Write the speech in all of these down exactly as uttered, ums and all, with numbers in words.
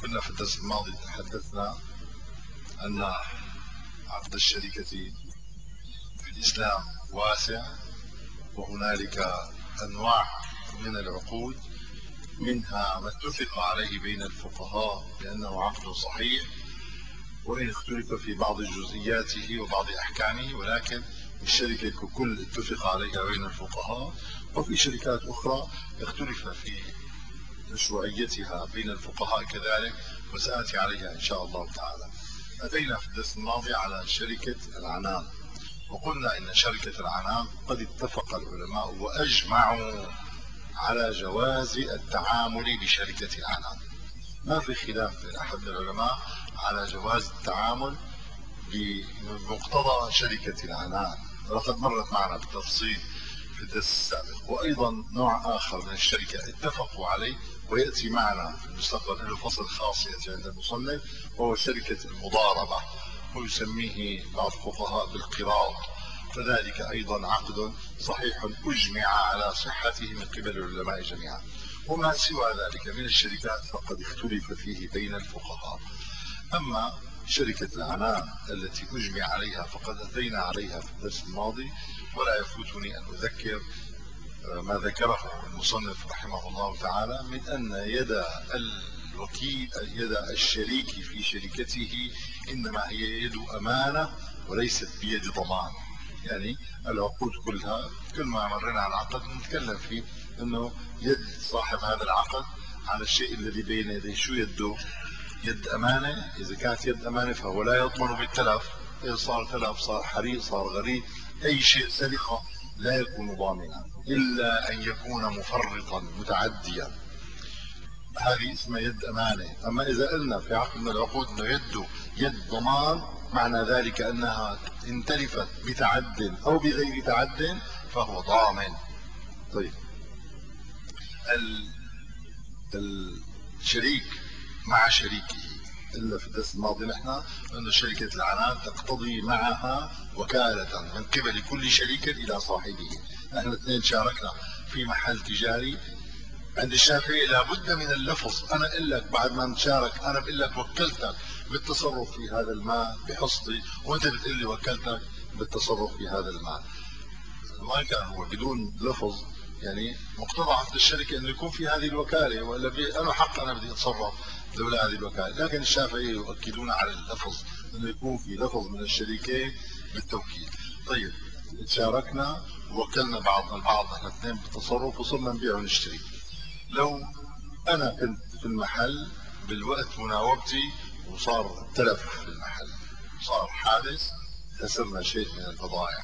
كنا في الدرس الماضي تحدثنا أن عقد الشركة في الإسلام واسع، وهنالك أنواع من العقود، منها ما اتفق عليه بين الفقهاء بأنه عقد صحيح وإن اختلف في بعض جزئياته وبعض أحكامه، ولكن الشركة ككل اتفق عليها بين الفقهاء. وفي شركات أخرى اختلف في مشروعيتها بين الفقهاء كذلك، وسآتي عليها إن شاء الله تعالى. أتينا في الدرس الماضي على شركة العنان، وقلنا إن شركة العنان قد اتفق العلماء وأجمعوا على جواز التعامل بشركة العنان. ما في خلاف بين أحد العلماء على جواز التعامل بمقتضى شركة العنان، ولقد مرت معنا بالتفصيل في الدرس السابق. وأيضا نوع آخر من الشركة اتفقوا عليه ويأتي معنا في المستقبل له فصل خاص يأتي عند المصنف، وهو شركة المضاربة، ويسميه بعض الفقهاء بالقراض، فذلك أيضا عقد صحيح أجمع على صحته من قبل العلماء جميعا. وما سوى ذلك من الشركات فقد اختلف فيه بين الفقهاء. أما شركة العنان التي أجمع عليها فقد أتينا عليها في الدرس الماضي، ولا يفوتني أن أذكر ما ذكره المصنف رحمه الله تعالى من أن يد الوكيل يد الشريك في شركته إنما هي يد أمانة وليست بيد ضمان. يعني العقود كلها كل ما مرينا على العقد نتكلم فيه أنه يد صاحب هذا العقد على الشيء الذي بين يديه. شو يده؟ يد أمانة. إذا كانت يد أمانة فهو لا يضمن بالتلف، إذا صار تلف، صار حريق، صار غريق، أي شيء سرقة لا يكون ضامنا إلا أن يكون مفرطا متعديا، هذه اسمها يد أمانة. أما إذا قلنا في عقد من العقود أنه يده يد ضمان، معنى ذلك أنها إن تلفت بتعد أو بغير تعد فهو ضامن. طيب، الشريك مع شريكه، إلا في الدرس الماضي نحن أن شركة العنان تقتضي معها وكالة من قبل كل شريك إلى صاحبه. نحن اثنين شاركنا في محل تجاري، عند الشافعي لابد من اللفظ. أنا أقول لك بعد ما نشارك، أنا بقول لك وكلتك بالتصرف في هذا المال بحصتي، وأنت بتقول لي وكلتك بالتصرف في هذا المال. ما كان هو بدون لفظ، يعني مقتضى عقد الشركه انه يكون في هذه الوكاله، والا بي انا حق انا بدي اتصرف لولا هذه الوكاله. لكن الشافعيه يؤكدون على اللفظ، انه يكون في لفظ من الشريكين بالتوكيد. طيب، شاركنا ووكلنا بعضنا البعض نحن اثنين بالتصرف وصرنا نبيع ونشتري. لو انا كنت في المحل بالوقت مناوبتي وصار تلف في المحل، صار حادث، خسرنا شيء من البضائع،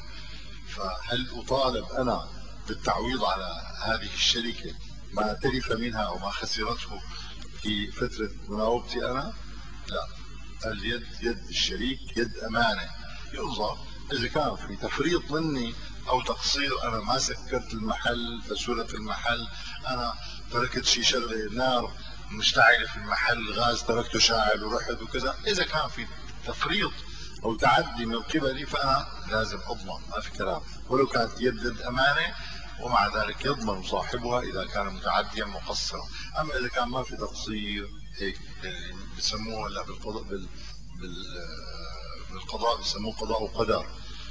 فهل أطالب أنا بالتعويض على هذه الشركة ما تلف منها أو ما خسرته في فترة مناوبتي أنا؟ لا، اليد يد الشريك يد أمانة. ينظر إذا كان في تفريط مني أو تقصير، أنا ما سكرت المحل فسرت المحل، أنا تركت شي شغلة، نار مشتعلة في المحل، غاز تركته شاعل ورحت وكذا، إذا كان في تفريط او تعدي من قبلي فانا لازم اضمن، ما في كلام، ولو كانت يد امانه، ومع ذلك يضمن صاحبها اذا كان متعديا مقصرا. اما اذا كان ما في تقصير، هيك بسموه هلا بالقضاء بال... بال... بالقضاء بسموه قضاء وقدر،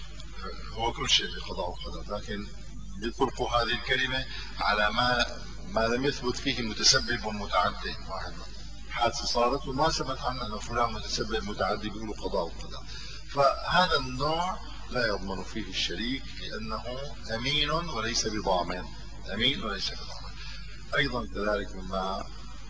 هو كل شيء بقضاء وقدر، لكن بيطلقوا هذه الكلمه على ما ما لم يثبت فيه متسبب ومتعدي. واحد حادثه صارت وما ثبت عنه انه فلان متسبب متعدي، بيقولوا قضاء وقدر. فهذا النوع لا يضمن فيه الشريك لانه امين وليس بضامن، امين وليس بضامن. ايضا كذلك مما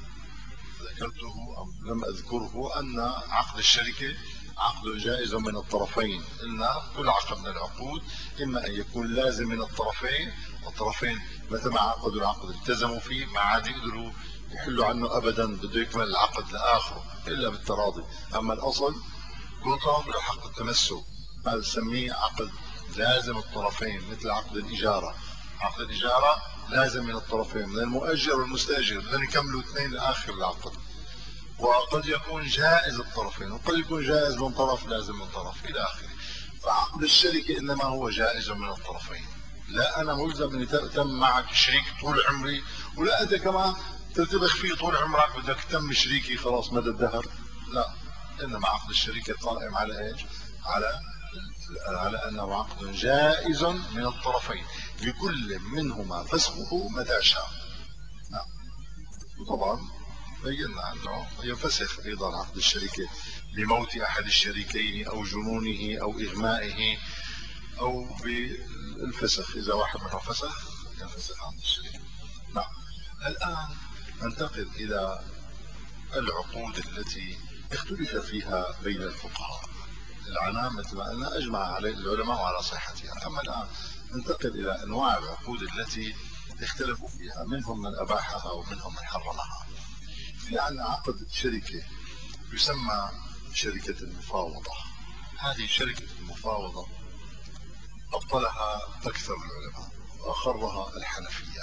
ذكرته او لم اذكره ان عقد الشركه عقد جائز من الطرفين. قلنا كل عقد من العقود اما ان يكون لازم من الطرفين، والطرفين متى ما عقدوا العقد التزموا فيه، ما عاد يقدروا يحلوا عنه ابدا، بده يكمل العقد لاخره الا بالتراضي. اما الاصل كلهم له حق التمسك، هذا نسميه عقد لازم الطرفين، مثل عقد الاجاره. عقد الاجاره لازم من الطرفين، من المؤجر والمستاجر، بدهم يكملوا اثنين لاخر العقد. وقد يكون جائز الطرفين، وقد يكون جائز من طرف لازم من طرف الى اخره. فعقد الشركه انما هو جائز من الطرفين. لا انا ملزم اني تم معك شريك طول عمري، ولا انت كمان ترتبخ فيه طول عمرك بدك تتم شريكي خلاص مدى الدهر؟ لا. انما عقد الشركه قائم على ايش؟ على على انه عقد جائز من الطرفين لكل منهما فسخه متى شاء. نعم. وطبعا بينا انه ينفسخ ايضا عقد الشركه بموت احد الشريكين او جنونه او اغمائه او بالفسخ، اذا واحد منهم فسخ ينفسخ عقد الشركه. نعم. الان ننتقل الى العقود التي اختلف فيها بين الفقهاء. العنان مثل ما قلنا اجمع عليه العلماء على صحتها. اما الان ننتقل الى انواع العقود التي اختلفوا فيها، منهم من اباحها ومنهم من حرمها. في عندنا عقد شركه يسمى شركه المفاوضه. هذه شركه المفاوضه ابطلها اكثر العلماء واخرها الحنفيه.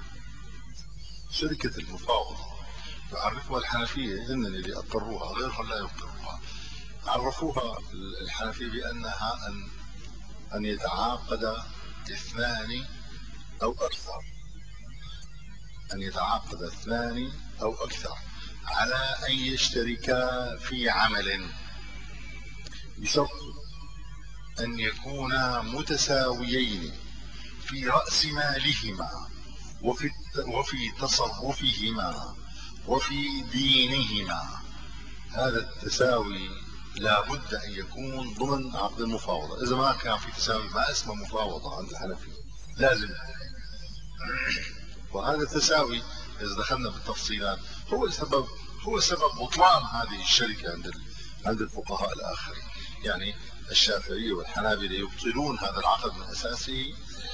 شركه المفاوضه يعرفها الحنفيه، هن اللي اقروها غيرهم لا يقروها. عرفوها الحنفيه بانها ان ان يتعاقد اثنان او اكثر ان يتعاقد اثنان او اكثر على ان يشتركا في عمل بشرط ان يكونا متساويين في راس مالهما وفي وفي تصرفهما وفي دينهما. هذا التساوي لا بد ان يكون ضمن عقد المفاوضه. اذا ما كان في تساوي ما اسمه مفاوضه عند الحنفيه، لازم. وهذا التساوي اذا دخلنا بالتفصيلات هو السبب هو سبب بطلان هذه الشركه عند عند الفقهاء الاخرين. يعني الشافعيه والحنابله يبطلون هذا العقد من اساسه،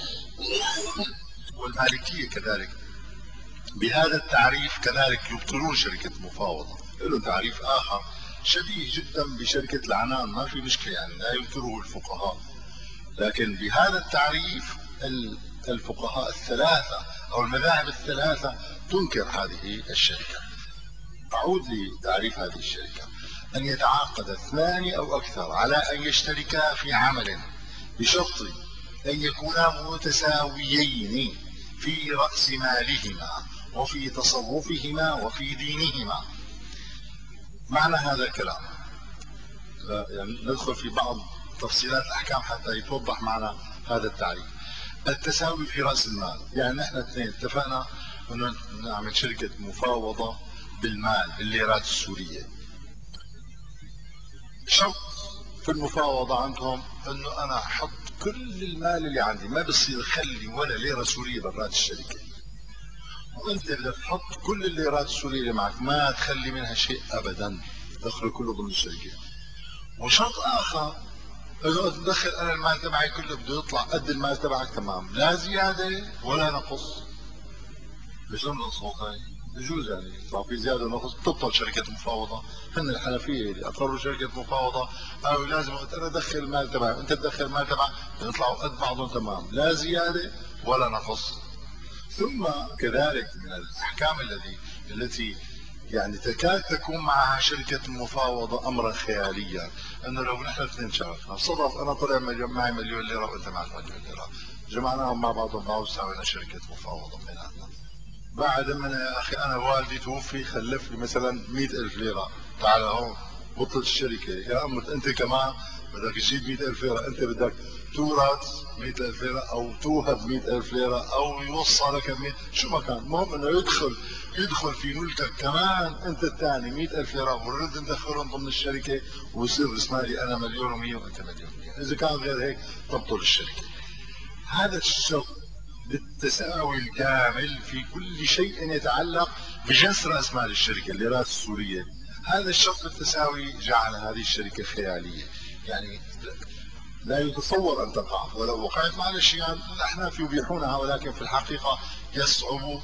والمالكيه كذلك بهذا التعريف كذلك يبطلون شركه المفاوضه. له تعريف اخر شبيه جدا بشركه العنان، ما في مشكله، يعني لا ينكره الفقهاء، لكن بهذا التعريف الفقهاء الثلاثه او المذاهب الثلاثه تنكر هذه الشركه. اعود لتعريف هذه الشركه: ان يتعاقد اثنان او اكثر على ان يشتركا في عمل بشرط ان يكونا متساويين في راس مالهما وفي تصرفهما وفي دينهما. معنى هذا الكلام، يعني ندخل في بعض تفصيلات الاحكام حتى يتوضح معنى هذا التعريف. التساوي في راس المال، يعني نحن اثنين اتفقنا انه نعمل شركه مفاوضه بالمال بالليرات السوريه. شرط في المفاوضه عندهم انه انا احط كل المال اللي عندي، ما بصير اخلي ولا ليره سوريه برات الشركه، وانت بدك تحط كل الليرات السوريه اللي معك ما تخلي منها شيء ابدا، دخله كله ضمن الشركه. وشرط اخر اذا تدخل انا المال تبعي كله بده يطلع قد المال تبعك تمام، لا زياده ولا نقص. بشو النقص هاي؟ بجوز يعني يطلع في زياده ونقص تبطل شركه مفاوضه. هن الحنفيه اللي اقروا شركه مفاوضه او لازم انا ادخل المال تبعي وانت تدخل المال تبعك يطلعوا قد بعضهم تمام، لا زياده ولا نقص. ثم كذلك من الاحكام التي التي يعني تكاد تكون معها شركة المفاوضة أمرا خياليا، أنه لو نحن اثنين شاركنا صدف أنا طلع معي مليون ليرة وأنت معك مليون ليرة، جمعناهم مع بعضهم بعض وسوينا شركة مفاوضة بيناتنا. بعد ما يا أخي أنا والدي توفي خلف لي مثلا مئة ألف ليرة، تعال هون بطلت الشركة، يا أمت أنت كمان بدك تجيب مئة ألف ليرة، أنت بدك تورث مئة ألف ليرة أو توهب مئة ألف ليرة أو يوصلك مئة، شو ما كان، المهم إنه يدخل يدخل في ملكك كمان أنت الثاني مئة ألف ليرة ونرد ندخلهم ضمن الشركة ويصير اسمها لي أنا مليون ومية وأنت مليون ومية. إذا كان غير هيك تبطل الشركة. هذا الشرط بالتساوي الكامل في كل شيء يتعلق بجنس راس مال الشركه الليرات السوريه، هذا الشرط بالتساوي جعل هذه الشركه خياليه، يعني لا يتصور ان تقع، ولو وقعت معلش يعني الاحناف يبيحونها، ولكن في الحقيقه يصعب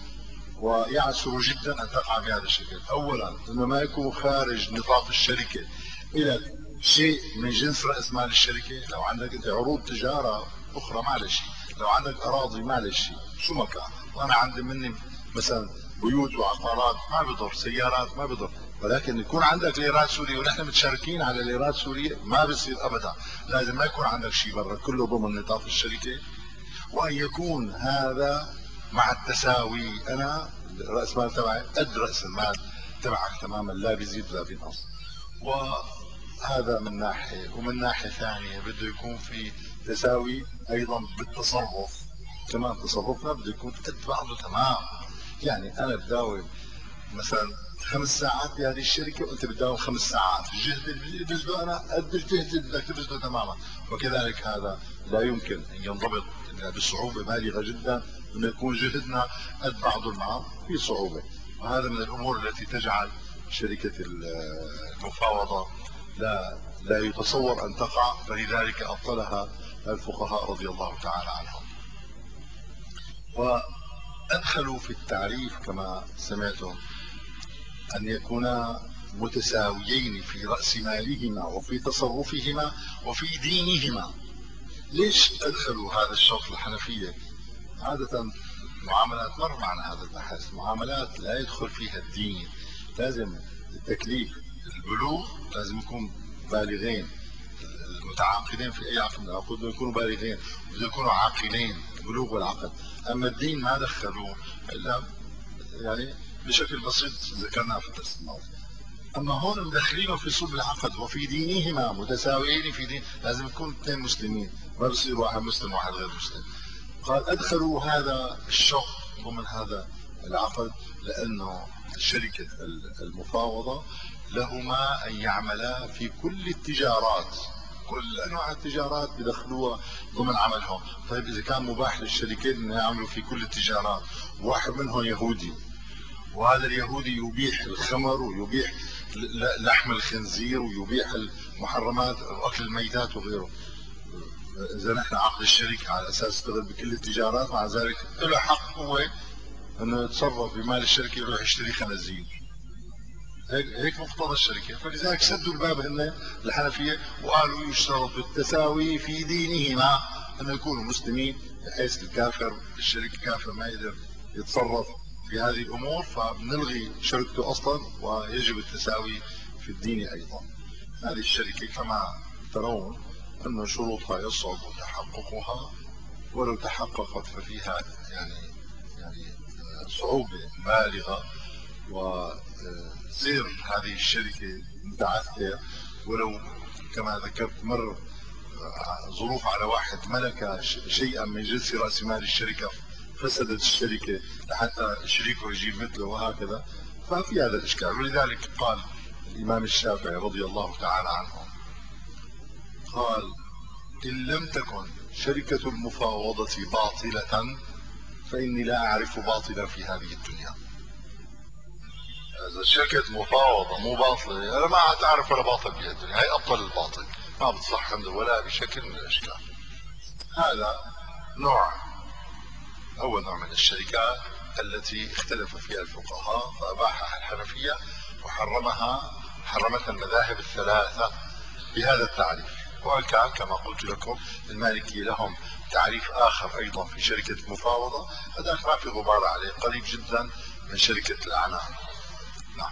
ويعسر جدا ان تقع بهذا الشكل. اولا انه ما يكون خارج نطاق الشركه الى شيء من جنس راس مال الشركه. لو عندك انت عروض تجاره اخرى معلش، لو عندك اراضي معلش شو ما كان، وانا عندي مني مثلا بيوت وعقارات ما بضر، سيارات ما بضر، ولكن يكون عندك ليرات سوريه ونحن متشاركين على ليرات سوريه ما بصير ابدا. لازم ما يكون عندك شيء برا، كله ضمن نطاق الشركه، وان يكون هذا مع التساوي. انا راس مال تبعي قد راس المال تبعك تماما، لا بيزيد ولا بينقص. وهذا من ناحيه، ومن ناحيه ثانيه بده يكون في تساوي ايضا بالتصرف كمان. تصرفنا بده يكون قد بعضه تمام. يعني انا بداوم مثلا خمس ساعات بهذه الشركه وانت بتداوم خمس ساعات، الجهد اللي بذله انا قد الجهد اللي بدك تبذله تماما. وكذلك هذا لا يمكن ان ينضبط الا بصعوبه بالغه جدا، انه يكون جهدنا قد بعضه البعض في صعوبه. وهذا من الامور التي تجعل شركه المفاوضه لا لا يتصور ان تقع، فلذلك ابطلها الفقهاء رضي الله تعالى عنهم. وادخلوا في التعريف كما سمعتم أن يكونا متساويين في رأس مالهما وفي تصرفهما وفي دينهما. ليش أدخلوا هذا الشرط الحنفية؟ عادة معاملات مر معنا هذا البحث، معاملات لا يدخل فيها الدين. لازم التكليف البلوغ لازم يكون بالغين، المتعاقدين في أي عقد من العقود بدهم يكونوا بالغين، بدهم يكونوا عاقلين، البلوغ والعقل. أما الدين ما دخلوه إلا يعني بشكل بسيط ذكرناه في الدرس الماضي. اما هون مدخلينه في صلب العقد وفي دينهما متساويين في دين، لازم يكون اثنين مسلمين، ما بصير واحد مسلم وواحد غير مسلم. قال ادخلوا هذا الشرط ضمن هذا العقد لانه شركه المفاوضه لهما ان يعملا في كل التجارات، كل انواع التجارات بدخلوها ضمن عملهم. طيب اذا كان مباح للشركتين ان يعملوا في كل التجارات، واحد منهم يهودي وهذا اليهودي يبيح الخمر ويبيح لحم الخنزير ويبيح المحرمات واكل الميتات وغيره، اذا نحن عقد الشركه على اساس يشتغل بكل التجارات، مع ذلك له حق هو انه يتصرف بمال الشركه يروح يشتري خنازير. هيك هيك مقتضى الشركه. فلذلك سدوا الباب هن الحنفيه وقالوا يشترط التساوي في دينهما، انه يكونوا مسلمين بحيث الكافر الشريك كافر ما يقدر يتصرف في هذه الامور، فبنلغي شركته اصلا ويجب التساوي في الدين ايضا. هذه الشركه كما ترون ان شروطها يصعب تحققها، ولو تحققت ففيها يعني يعني صعوبه بالغه. وسير هذه الشركه متعثر، ولو كما ذكرت مر ظروف على واحد ملك شيئا من جنس راس مال الشركه فسدت الشركه لحتى شريكه يجيب مثله وهكذا، ففي هذا الاشكال. ولذلك قال الامام الشافعي رضي الله تعالى عنه، قال ان لم تكن شركه المفاوضه باطله فاني لا اعرف باطلا في هذه الدنيا. اذا شركه مفاوضه مو باطله انا ما عاد اعرف ولا باطل بها الدنيا، هي ابطل الباطل، ما بتصح عنده ولا بشكل من الاشكال. هذا نوع، اول نوع من الشركات التي اختلف فيها الفقهاء فاباحها الحنفيه وحرمها حرمتها المذاهب الثلاثه بهذا التعريف. وان كان كما قلت لكم المالكي لهم تعريف اخر ايضا في شركه المفاوضه، هذاك ما في غبار عليه، قريب جدا من شركه الاعنان. نعم.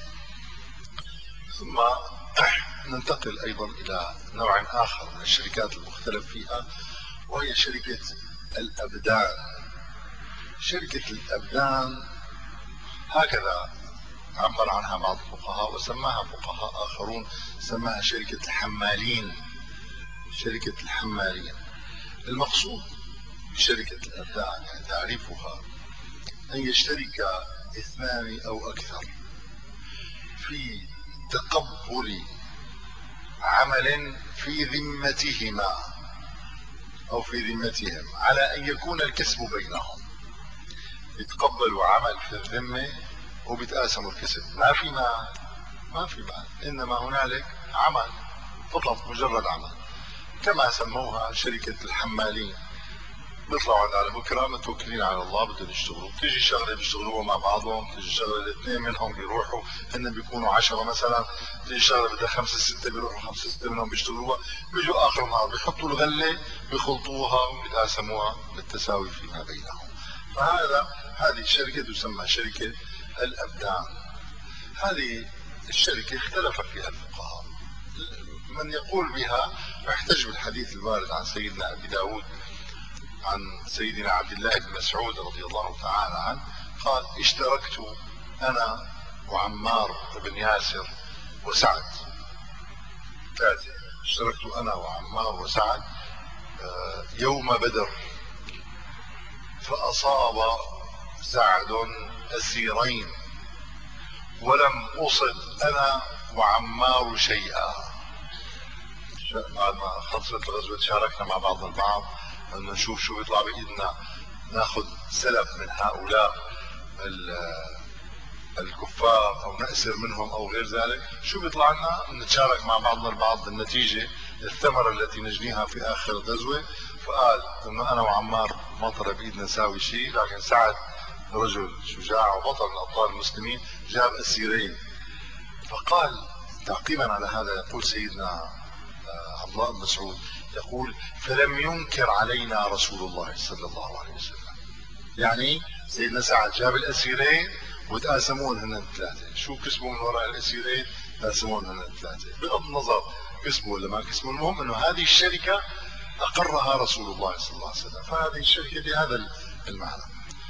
ثم ننتقل ايضا الى نوع اخر من الشركات المختلف فيها، وهي شركه الابدان. شركه الابدان هكذا عبر عنها بعض الفقهاء، وسماها فقهاء اخرون سماها شركه الحمالين. شركه الحمالين المقصود بشركه الابدان يعني تعريفها ان يشترك اثنان او اكثر في تقبل عمل في ذمتهما او في ذمتهم على ان يكون الكسب بينهم. يتقبلوا عمل في الذمه وبيتقاسموا الكسب، ما في مال، ما في مال، انما هنالك عمل فقط، مجرد عمل. كما سموها شركه الحمالين، بيطلعوا على بكره متوكلين على الله بدهم يشتغلوا، بتيجي شغله بيشتغلوها مع بعضهم، بتيجي شغله الاثنين منهم بيروحوا، هن بيكونوا عشرة مثلا، بتيجي شغله بدها خمسه سته بيروحوا خمسه سته منهم بيشتغلوها، بيجوا اخر النهار بيحطوا الغله بيخلطوها وبيتقاسموها بالتساوي فيما بينهم. فهذا هذه الشركه تسمى شركه الابدان. هذه الشركه اختلف فيها الفقهاء، من يقول بها يحتج بالحديث الوارد عن سيدنا ابي داود عن سيدنا عبد الله بن مسعود رضي الله تعالى عنه قال اشتركت انا وعمار بن ياسر وسعد، ثلاثة، اشتركت انا وعمار وسعد يوم بدر، فاصاب سعد اسيرين ولم اصب انا وعمار شيئا. بعد ما خلصت الغزوة شاركنا مع بعض البعض انه نشوف شو بيطلع بايدنا، ناخذ سلب من هؤلاء الكفار او نأسر منهم او غير ذلك، شو بيطلع لنا نتشارك مع بعضنا البعض بالنتيجة، الثمرة التي نجنيها في اخر الغزوة. فقال انه انا وعمار ما طلع بايدنا نساوي شيء، لكن سعد رجل شجاع وبطل من ابطال المسلمين جاب اسيرين. فقال تعقيبا على هذا يقول سيدنا عبد الله بن مسعود يقول فلم ينكر علينا رسول الله صلى الله عليه وسلم. يعني سيدنا سعد جاب الاسيرين وتقاسمون هن ثلاثه، شو كسبوا من وراء الاسيرين؟ تقاسمون هن ثلاثه، بغض النظر كسبوا ولا ما كسبوا، المهم انه هذه الشركه اقرها رسول الله صلى الله عليه وسلم، فهذه الشركه بهذا المعنى.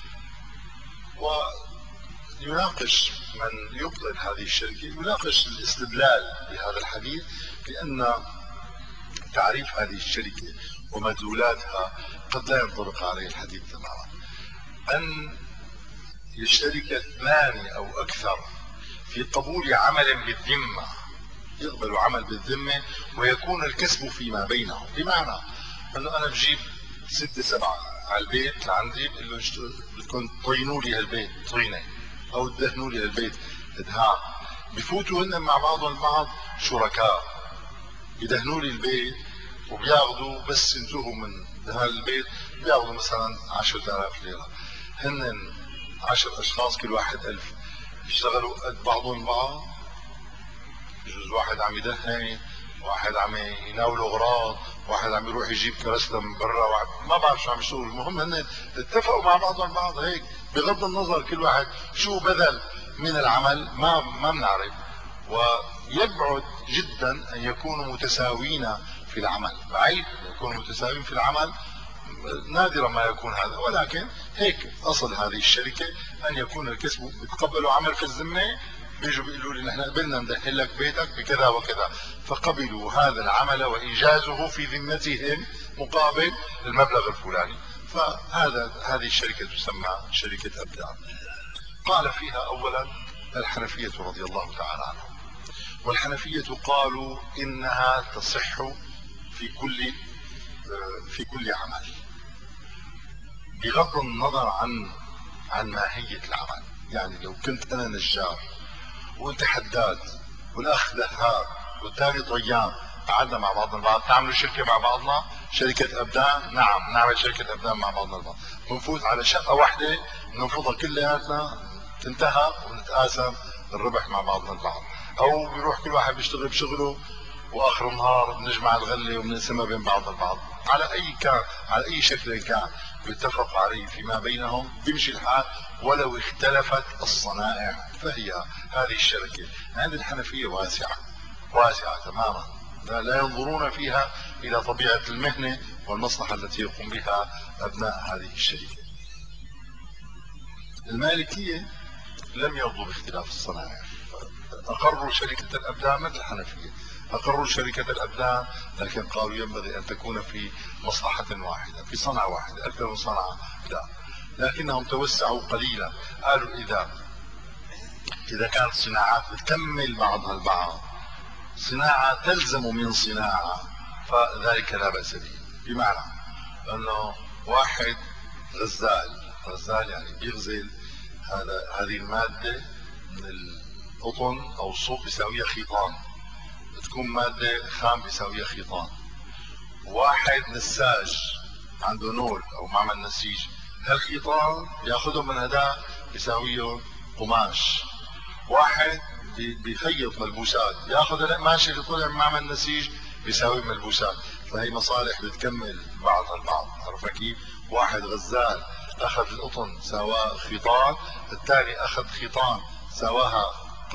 ويناقش من يبطل هذه الشركه يناقش الاستدلال بهذا الحديث، لان تعريف هذه الشركه ومدلولاتها قد لا ينطبق عليه الحديث تماما. ان يشترك اثنان او اكثر في قبول عمل بالذمه، يقبل عمل بالذمه ويكون الكسب فيما بينهم، بمعنى انه انا بجيب ستة سبعة على البيت لعندي بقول له بدكم تطينوا لي هالبيت طينه او تدهنوا لي هالبيت ادهان، بفوتوا هن مع بعضهم البعض شركاء يدهنوا لي البيت وبياخذوا بس انتهوا من دهان البيت بياخذوا مثلا عشرة آلاف ليره، هن عشر اشخاص كل واحد ألف، يشتغلوا قد بعضهم البعض، بجوز واحد عم يدهن، واحد عم يناوله اغراض، واحد عم يروح يجيب كراسته من برا، واحد ما بعرف شو عم يشتغلوا، المهم هن اتفقوا مع بعضهم البعض هيك، بغض النظر كل واحد شو بذل من العمل ما ما بنعرف. ويبعد جدا ان يكونوا متساويين في العمل، بعيد ان يكونوا متساويين في العمل، نادرا ما يكون هذا، ولكن هيك اصل هذه الشركه ان يكون الكسب بيتقبلوا عمل في الذمه، بيجوا بيقولوا لي نحن قبلنا ندهن لك بيتك بكذا وكذا، فقبلوا هذا العمل وايجازه في ذمتهم مقابل المبلغ الفلاني، فهذا هذه الشركه تسمى شركه ابدان. قال فيها اولا الحنفيه رضي الله تعالى عنهم، والحنفيه قالوا انها تصح في كل في كل عمل بغض النظر عن عن ماهيه العمل. يعني لو كنت انا نجار وانت حداد والاخ دهان والثاني طيان، قعدنا مع بعضنا البعض، تعملوا شركه مع بعضنا شركه ابدان، نعم نعمل شركه ابدان مع بعضنا البعض، ونفوت على شقه واحده ننفضها كلياتنا تنتهى ونتقاسم الربح مع بعضنا البعض، او بيروح كل واحد بيشتغل بشغله واخر النهار بنجمع الغله وبنقسمها بين بعض البعض، على اي كان على اي شكل كان بيتفقوا عليه فيما بينهم بيمشي الحال ولو اختلفت الصنائع. فهي هذه الشركه عند الحنفيه واسعه واسعه تماما، لا, لا ينظرون فيها الى طبيعه المهنه والمصلحه التي يقوم بها ابناء هذه الشركه. المالكيه لم يرضوا باختلاف الصنائع، اقروا شركه الابدان مثل الحنفيه، اقروا شركه الابدان، لكن قالوا ينبغي ان تكون في مصلحه واحده في صنعه واحده، اكثر من صنعه لا، لكنهم توسعوا قليلا، قالوا اذا اذا كانت صناعات بتكمل بعضها البعض، صناعه تلزم من صناعه، فذلك لا باس به. بمعنى انه واحد غزال، غزال يعني بيغزل هذا هذه الماده من القطن او الصوف بيساويها خيطان، بتكون ماده خام بيساويها خيطان. واحد نساج عنده نول او معمل نسيج، هالخيطان ياخذهم من هذا بيساويهم قماش. واحد بيخيط ملبوسات ياخذ القماش اللي طلع من معمل نسيج بيساوي ملبوسات، فهي مصالح بتكمل بعضها البعض. عرفت كيف؟ واحد غزال اخذ القطن سواه خيطان، الثاني اخذ خيطان سواها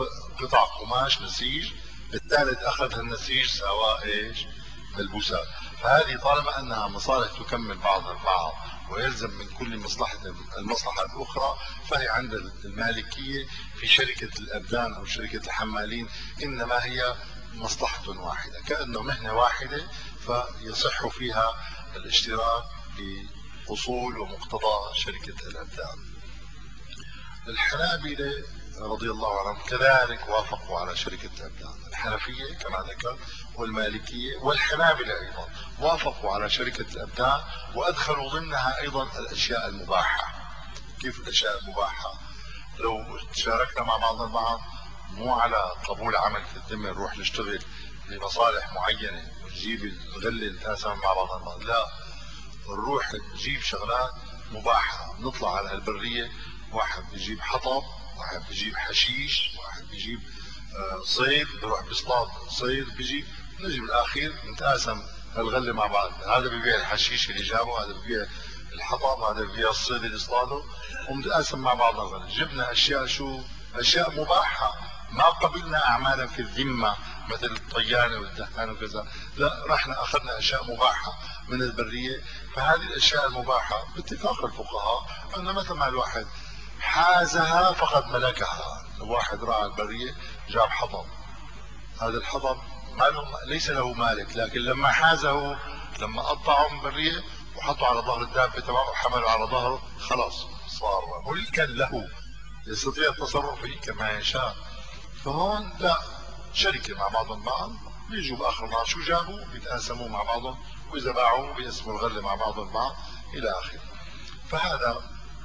قطع قماش نسيج، الثالث اخذ النسيج سواه ايش؟ ملبوسات. فهذه طالما انها مصالح تكمل بعضها البعض ويلزم من كل مصلحة المصلحة الأخرى، فهي عند المالكية في شركة الأبدان أو شركة الحمالين إنما هي مصلحة واحدة، كأنه مهنة واحدة فيصح فيها الاشتراك بأصول ومقتضى شركة الأبدان. الحنابلة رضي الله عنهم كذلك وافقوا على شركة الأبدان، الحنفية كما ذكر والمالكية والحنابلة أيضا وافقوا على شركة الأبدان، وأدخلوا ضمنها أيضا الأشياء المباحة. كيف الأشياء المباحة؟ لو تشاركنا مع بعض البعض مو على قبول عمل في الذمة نروح نشتغل لمصالح معينة ونجيب الغلة نتقاسم مع بعض البعض، لا، نروح نجيب شغلات مباحة، نطلع على البرية، واحد بيجيب حطب، واحد بيجيب حشيش، واحد بيجيب آه صيد، بيروح بيصطاد صيد بيجي، نجي بالاخير نتقاسم الغله مع بعض، هذا بيبيع الحشيش اللي جابه، هذا بيبيع الحطب، هذا بيبيع الصيد اللي اصطاده، ونتقاسم مع بعض الغله. جبنا اشياء شو؟ اشياء مباحه، ما قبلنا اعمالا في الذمه مثل الطيانه والدهان وكذا، لا، رحنا اخذنا اشياء مباحه من البريه. فهذه الاشياء المباحه باتفاق الفقهاء ان مثل ما الواحد حازها فقد ملكها، واحد راح البريه جاب حطب، هذا الحطب ما له ليس له مالك، لكن لما حازه، لما قطعه من بريه وحطه على ظهر الدابه تبعه وحمله على ظهره خلاص صار ملكا له، يستطيع التصرف فيه كما يشاء. فهون لا، شركه مع بعضهم بعض، بيجوا باخر النهار شو جابوا بيتقاسموا مع بعضهم، واذا باعوا بيقسموا الغله مع بعضهم البعض الى اخره. فهذا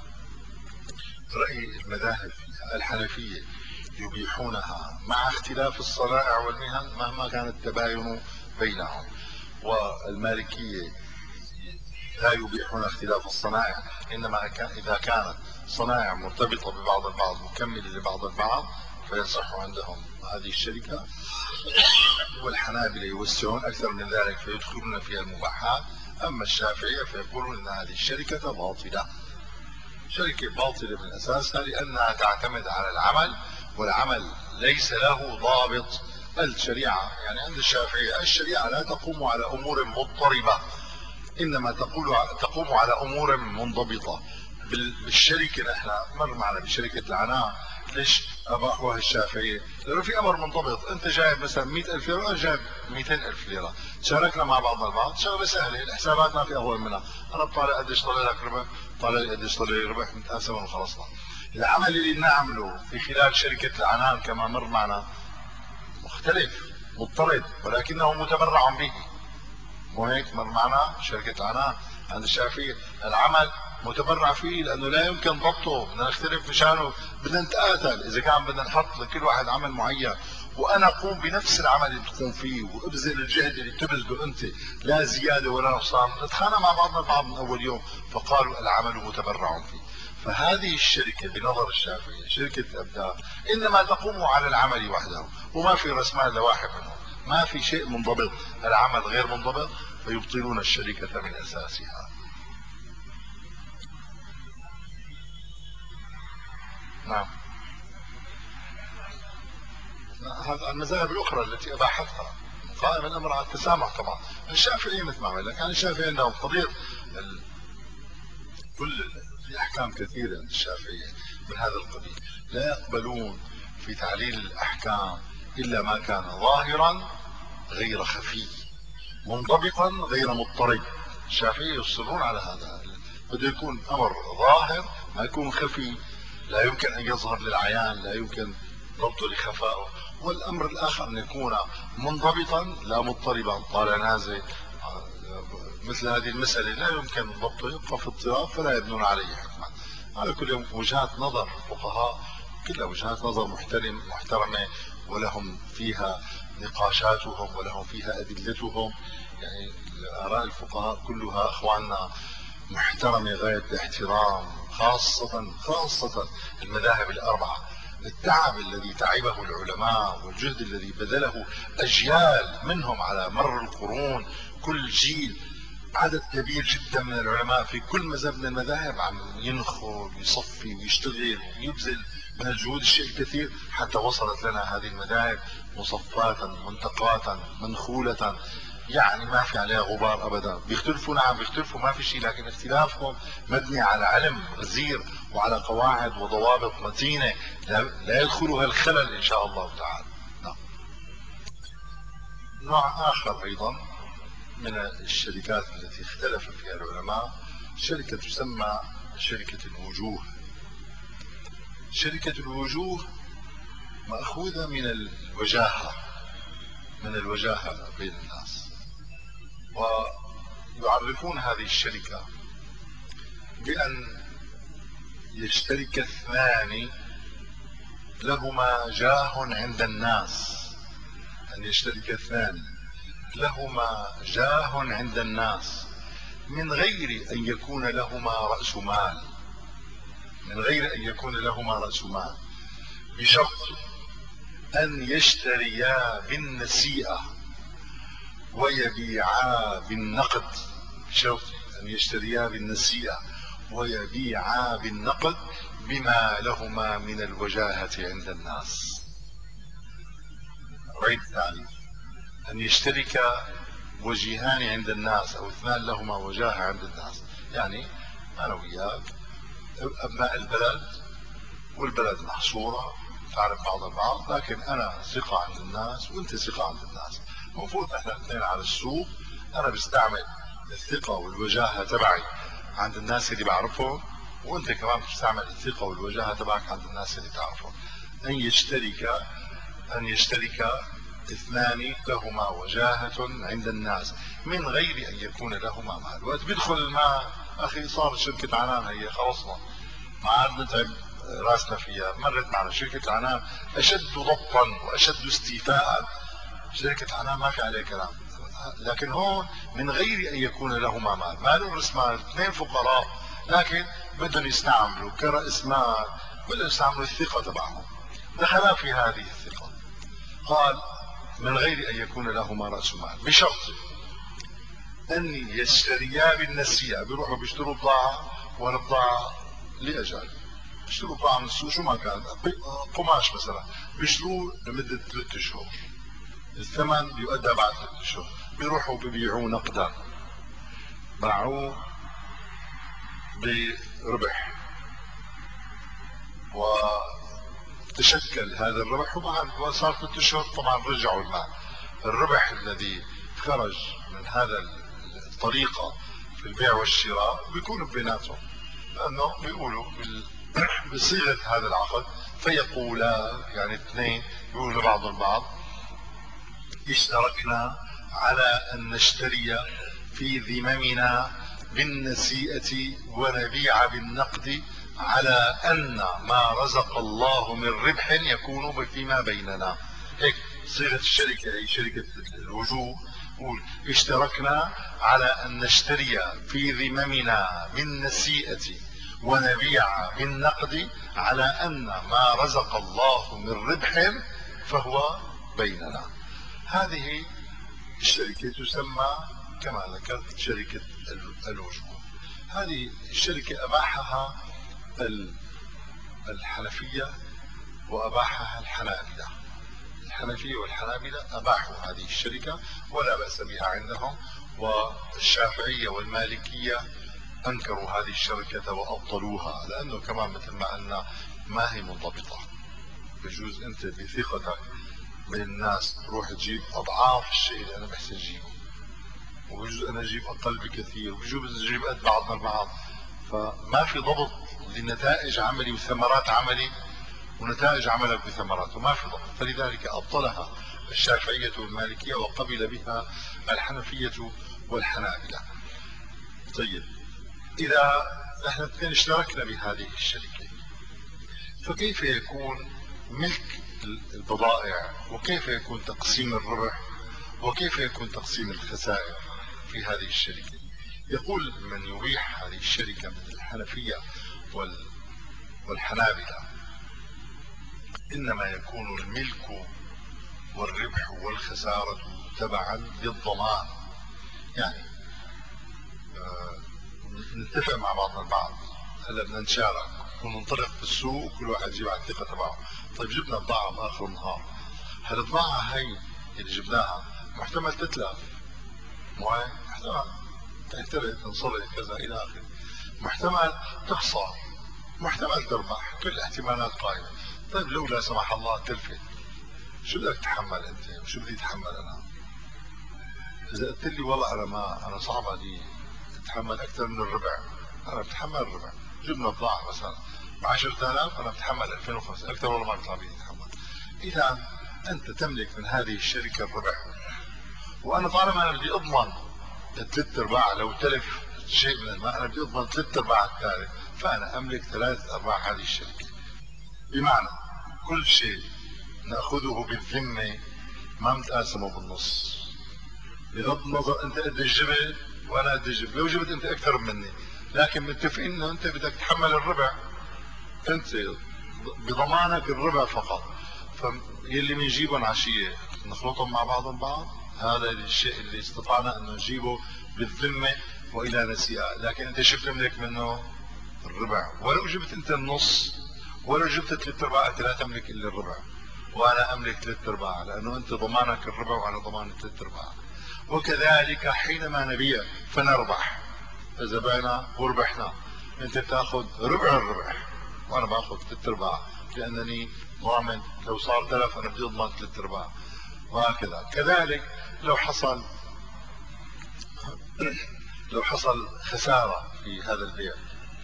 راي المذاهب فيها. الحنفيه يبيحونها مع اختلاف الصنائع والمهن مهما كان التباين بينهم، والمالكيه لا يبيحون اختلاف الصنائع، انما اذا كانت صنائع مرتبطه ببعض البعض مكمله لبعض البعض فيصح عندهم هذه الشركه. والحنابلة يوسعون اكثر من ذلك فيدخلون فيها المباحات. اما الشافعيه فيقولون ان هذه الشركه باطله، شركه باطله من اساسها لانها تعتمد على العمل، والعمل ليس له ضابط. الشريعه يعني عند الشافعيه الشريعه لا تقوم على امور مضطربه، انما تقول تقوم على امور منضبطه. بالشركه نحن مر معنا بشركه العناء، ليش اباحوها الشافعيه؟ لانه في امر منضبط، انت جايب مثلا مئة ألف ليره، انا جايب مئتين ألف ليره، شاركنا مع بعضنا البعض، شغله سهله، الحسابات ما في اهون منها، انا بطالع قديش طلع لك ربح، طالع لي قديش طلع لي ربح، متقاسم وخلصنا. العمل اللي نعمله في خلال شركه العنان كما مر معنا مختلف مضطرب ولكنه متبرع به، مو هيك مر معنا شركة عناء عند الشافعية العمل متبرع فيه لأنه لا يمكن ضبطه، بدنا نختلف مشانه، بدنا نتقاتل إذا كان بدنا نحط لكل واحد عمل معين، وأنا أقوم بنفس العمل اللي بتقوم فيه وأبذل الجهد اللي بتبذله أنت، لا زيادة ولا نقصان، نتخانق مع بعضنا البعض من أول يوم، فقالوا العمل متبرع فيه. فهذه الشركة بنظر الشافعية شركة الأبدان إنما تقوم على العمل وحده، وما في رأس مال لواحد منهم، ما في شيء منضبط، العمل غير منضبط، فيبطلون الشركة من أساسها. نعم، هذا المذاهب الأخرى التي أباحتها قائم الأمر على التسامح طبعا. الشافعية مثل ما عمل لك، يعني الشافعية عندهم قضية ال... كل في أحكام كثيرة عند الشافعية من هذا القبيل، لا يقبلون في تعليل الأحكام إلا ما كان ظاهرا غير خفي، منضبطا غير مضطرب. الشافعية يصرون على هذا، بده يكون امر ظاهر ما يكون خفي، لا يمكن ان يظهر للعيان، لا يمكن ضبطه لخفائه. والامر الاخر ان يكون منضبطا لا مضطربا طالع نازل، مثل هذه المسألة لا يمكن ضبطه، يبقى في اضطراب فلا يبنون عليه حكما. على كل وجهات نظر الفقهاء كلها وجهات نظر محترم محترمة، ولهم فيها نقاشاتهم ولهم فيها أدلتهم، يعني آراء الفقهاء كلها أخواننا محترمة غاية الاحترام، خاصة خاصة المذاهب الأربعة. التعب الذي تعبه العلماء والجهد الذي بذله أجيال منهم على مر القرون، كل جيل عدد كبير جدا من العلماء في كل مذهب من المذاهب عم ينخر ويصفي ويشتغل ويبذل من الجهود الشيء الكثير حتى وصلت لنا هذه المذاهب مصفاة منتقاة منخولة يعني ما في عليها غبار ابدا. بيختلفوا، نعم بيختلفوا، ما في شيء، لكن اختلافهم مبني على علم غزير وعلى قواعد وضوابط متينه لا, لا يدخلها الخلل ان شاء الله تعالى. نعم. نوع اخر ايضا من الشركات التي اختلف فيها العلماء شركه تسمى شركه الوجوه. شركه الوجوه مأخوذه من الوجاهه، من الوجاهه بين الناس. ويعرفون هذه الشركه بأن يشترك اثنان لهما جاه عند الناس. أن يشترك اثنان لهما جاه عند الناس من غير أن يكون لهما رأس مال، من غير أن يكون لهما رأس مال، بشرط أن يشتريا بالنسيئة ويبيعا بالنقد. بشرط أن يشتريا بالنسيئة ويبيعا بالنقد بما لهما من الوجاهة عند الناس. أعيد التعريف: أن يشترك وجيهان عند الناس أو اثنان لهما وجاهة عند الناس، يعني أنا وياك أبناء البلد والبلد محصورة، تعرف بعض البعض، لكن أنا ثقة عند الناس وأنت ثقة عند الناس، ونفوت احنا الاثنين على السوق. أنا بستعمل الثقة والوجاهة تبعي عند الناس اللي بعرفهم، وأنت كمان بتستعمل الثقة والوجاهة تبعك عند الناس اللي تعرفهم. أن يشترك أن يشترك اثنان لهما وجاهة عند الناس من غير أن يكون لهما مال. وقت بيدخل المال أخي صار شركة عنان، هي خلصنا ما عاد نتعب راسنا فيها. مرت معنا شركة عنان أشد ضبطا وأشد استيفاء. شركة عنان ما في عليه كلام. لكن هون من غير أن يكون لهما مال، مال رأس مال، اثنين فقراء لكن بدهم يستعملوا كرأس مال، بدهم يستعملوا الثقة تبعهم، دخلا في هذه الثقة. قال من غير أن يكون لهما رأس مال، بشرط أن يشتريا بالنسيئة. بيروحوا بيشتروا بضاعة والبضاعة لأجل، بيشتروا بضاعة من السوق شو ما كان، قماش مثلا، بيشتروه لمدة ثلاثة أشهر، الثمن يؤدى بعد ثلاثة أشهر، بيروحوا ببيعوه نقدا، باعوه بربح وتشكل هذا الربح، وبعد وصار ثلاثة أشهر طبعا رجعوا المال. الربح الذي خرج من هذا الطريقة في البيع والشراء بيكون بيناتهم، لأنه بيقولوا بصيغة هذا العقد فيقولا، يعني اثنين بيقولوا لبعض البعض اشتركنا على أن نشتري في ذممنا بالنسيئة ونبيع بالنقد على أن ما رزق الله من ربح يكون فيما بيننا. هيك صيغة الشركة، هي شركة الوجوه. قول اشتركنا على أن نشتري في ذممنا بالنسيئة ونبيع بالنقد على أن ما رزق الله من ربح فهو بيننا. هذه الشركة تسمى كما ذكرت شركة الوجوه. هذه الشركة أباحها الحنفية وأباحها الحنابلة. الحنفية والحنابلة أباحوا هذه الشركة ولا بأس بها عندهم، والشافعية والمالكية أنكروا هذه الشركة وأبطلوها، لأنه كمان مثل ما قلنا ما هي منضبطة. بجوز أنت بثقتك من الناس تروح تجيب أضعاف الشيء اللي أنا بحسن أجيبه، وبجوز أنا أجيب أقل بكثير، وبجوز أجيب قد بعضنا البعض، فما في ضبط لنتائج عملي وثمرات عملي ونتائج عملك بثمرات، وما في ضبط. فلذلك أبطلها الشافعية والمالكية وقبل بها الحنفية والحنابلة. طيب، إذا نحن الاثنين اشتركنا بهذه الشركة، فكيف يكون ملك البضائع، وكيف يكون تقسيم الربح، وكيف يكون تقسيم الخسائر في هذه الشركة؟ يقول من يبيح هذه الشركة مثل الحنفية والحنابلة إنما يكون الملك والربح والخسارة تبعا للضمان. يعني آه نتفق مع بعضنا البعض، هلا بدنا نشارك وننطلق في السوق وكل واحد يجيب على الثقة تبعه. طيب جبنا بضاعة بآخر النهار، هالبضاعة هي اللي جبناها محتمل تتلف، مو هيك؟ محتمل تحترق تنصلح كذا الى اخره. محتمل تخسر، محتمل تربح، كل الاحتمالات قائمة. طيب لو لا سمح الله تلفت، شو بدك تتحمل انت وشو بدي اتحمل انا؟ اذا قلت لي والله انا ما انا صعب علي اتحمل اكثر من الربع، انا بتحمل الربع. جبنا بضاعة مثلا ب عشرة آلاف، انا بتحمل ألفين وخمسمية، اكثر والله ما بيطلع بيدي اتحمل. اذا انت تملك من هذه الشركة الربح، وانا طالما انا بدي اضمن ثلاث ارباع، لو تلف شيء من الماء انا بدي اضمن ثلاث ارباع الثالث، فانا املك ثلاث ارباع هذه الشركة. بمعنى كل شيء ناخذه بالذمة ما متقاسمه بالنص، بغض النظر انت قديش جبت وانا قديش جبت. لو جبت انت اكثر مني لكن متفقين انه انت بدك تحمل الربع، انت بضمانك الربع فقط. فيلي بنجيبهم عشية نخلطهم مع بعضهم بعض، هذا الشيء اللي استطعنا ان نجيبه بالذمة والى نسيئة. لكن انت شو بتملك منه؟ الربع. ولو جبت انت النص، ولو جبت ثلاث ارباع، انت لا تملك الا الربع وانا املك ثلاث ارباع، لانه انت ضمانك الربع وانا ضمان ثلاث ارباع. وكذلك حينما نبيع فنربح، اذا بعنا وربحنا انت بتاخذ ربع الربح وانا باخذ ثلاث ارباع، لانني ضامن لو صار تلف انا بدي اضمن ثلاث ارباع. وهكذا كذلك لو حصل لو حصل خسارة في هذا البيع،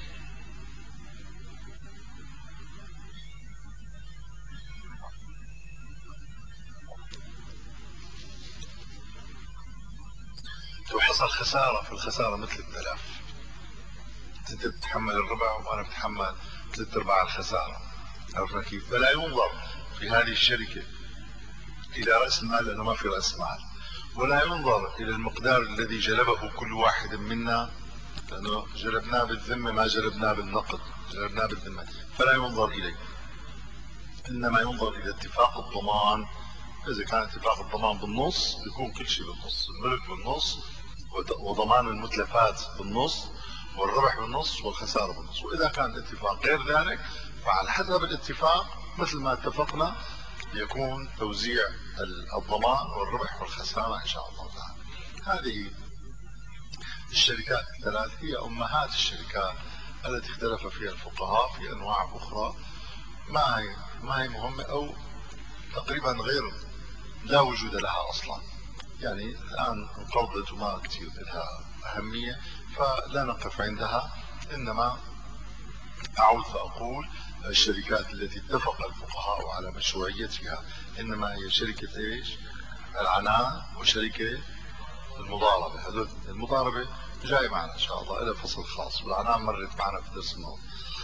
لو حصل خسارة، في الخسارة مثل التلف انت بتتحمل الربع وانا بتحمل ثلاث ارباع الخسارة. عرفنا كيف؟ فلا ينظر في هذه الشركة الى رأس المال لانه ما في رأس مال، ولا ينظر الى المقدار الذي جلبه كل واحد منا، لانه جلبناه بالذمة ما جلبناه بالنقد، جلبناه بالذمة، فلا ينظر اليه. انما ينظر الى اتفاق الضمان. اذا كان اتفاق الضمان بالنص يكون كل شيء بالنص، الملك بالنص وضمان المتلفات بالنص والربح بالنص والخسارة بالنص. واذا كان الاتفاق غير ذلك فعلى حسب الاتفاق مثل ما اتفقنا يكون توزيع الضمان والربح والخسارة ان شاء الله تعالى. هذه الشركات الثلاث هي امهات الشركات التي اختلف فيها الفقهاء في انواع اخرى ما هي ما هي مهمة او تقريبا غير لا وجود لها اصلا. يعني الان انقرضت وما كثير لها اهمية فلا نقف عندها. انما اعود فاقول الشركات التي اتفق الفقهاء على مشروعيتها انما هي شركة ايش؟ العنان وشركة المضاربة. هذول المضاربة جاي معنا ان شاء الله، لها فصل خاص، والعنان مرت معنا في درس الموت.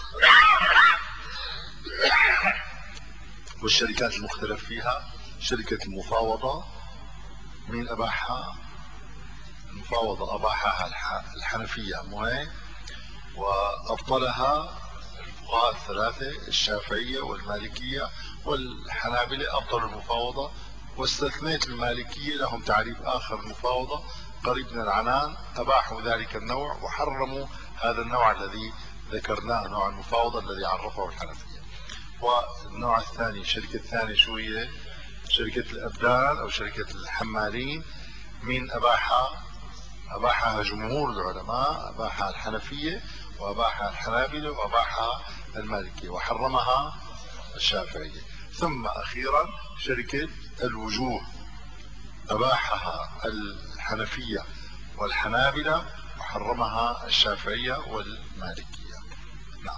والشركات المختلف فيها شركة المفاوضة، مين اباحها؟ المفاوضة اباحها الحنفية مو هيك؟ وابطلها الفقهاء الثلاثة الشافعية والمالكية والحنابلة ابطلوا المفاوضة، واستثنيت المالكية لهم تعريف اخر المفاوضة قريب من العنان، اباحوا ذلك النوع وحرموا هذا النوع الذي ذكرناه، نوع المفاوضة الذي عرفه الحنفية. والنوع الثاني الشركة الثانية شو هي؟ شركة الابدان او شركة الحمالين، مين اباحها؟ اباحها جمهور العلماء، اباحها الحنفية واباحها الحنابلة واباحها المالكية وحرمها الشافعية. ثم اخيرا شركة الوجوه اباحها الحنفية والحنابلة وحرمها الشافعية والمالكية. نعم.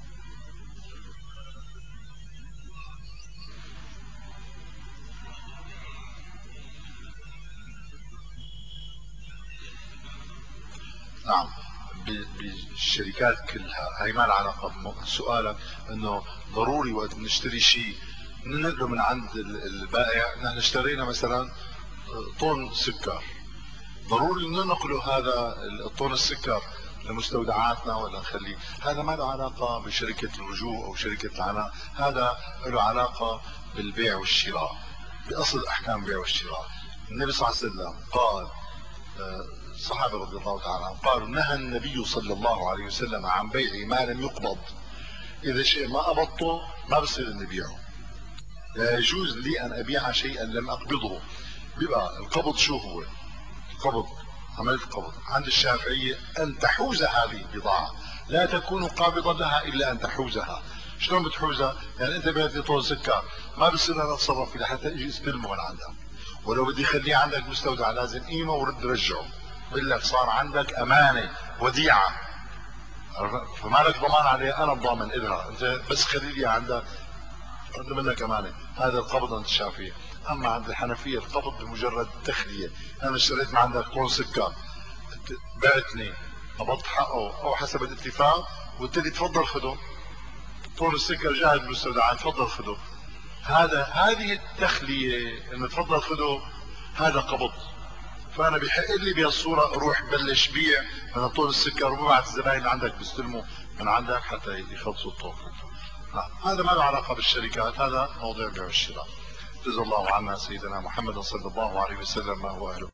نعم بالشركات كلها. هي ما لها علاقة بسؤالك انه ضروري وقت نشتري شيء ننقله من عند البائع. نحن اشترينا مثلا طن سكر، ضروري ننقله هذا الطن السكر لمستودعاتنا ولا نخليه؟ هذا ما له علاقة بشركة الوجوه او شركة العناء، هذا له علاقة بالبيع والشراء، باصل احكام البيع والشراء. النبي صلى الله عليه وسلم قال، الصحابة رضي الله تعالى عنهم قالوا نهى النبي صلى الله عليه وسلم عن بيع ما لم يقبض. اذا شيء ما قبضته ما بصير اني ابيعه. لا يجوز لي ان ابيع شيئا لم اقبضه. بيبقى القبض شو هو؟ القبض عملية القبض. عند الشافعية أن تحوز هذه البضاعة، لا تكون قابضا لها إلا أن تحوزها. شلون بتحوزها؟ يعني أنت بعت طول سكر، ما بصير أنا أتصرف فيه لحتى أجي استلمه من عندك، ولو بدي خليه عندك مستودع لازم قيمة ورد رجعه، بقول لك صار عندك أمانة وديعة، فما لك ضمان عليه، أنا الضامن إلها، أنت بس خلي لي عندك أخذ منك أمانة. هذا القبض عند الشافعية. أما عند الحنفية القبض بمجرد تخلية. أنا اشتريت من عندك طن سكر، بعتني قبضت حقه أو حسب الاتفاق، وقلت لي تفضل خذه، طن السكر جاهز بالمستودع تفضل خذه. هذا هذه التخلية إنه تفضل خذه، هذا قبض. فأنا بحق لي بهالصورة أروح بلش بيع من طول السكر وببعث الزباين اللي عندك بيستلموا من عندك حتى يخلصوا الطن. هذا ما له علاقة بالشركات، هذا موضوع بيع والشراء. جزا الله عنا سيدنا محمد صلى الله عليه وسلم ما هو أهله.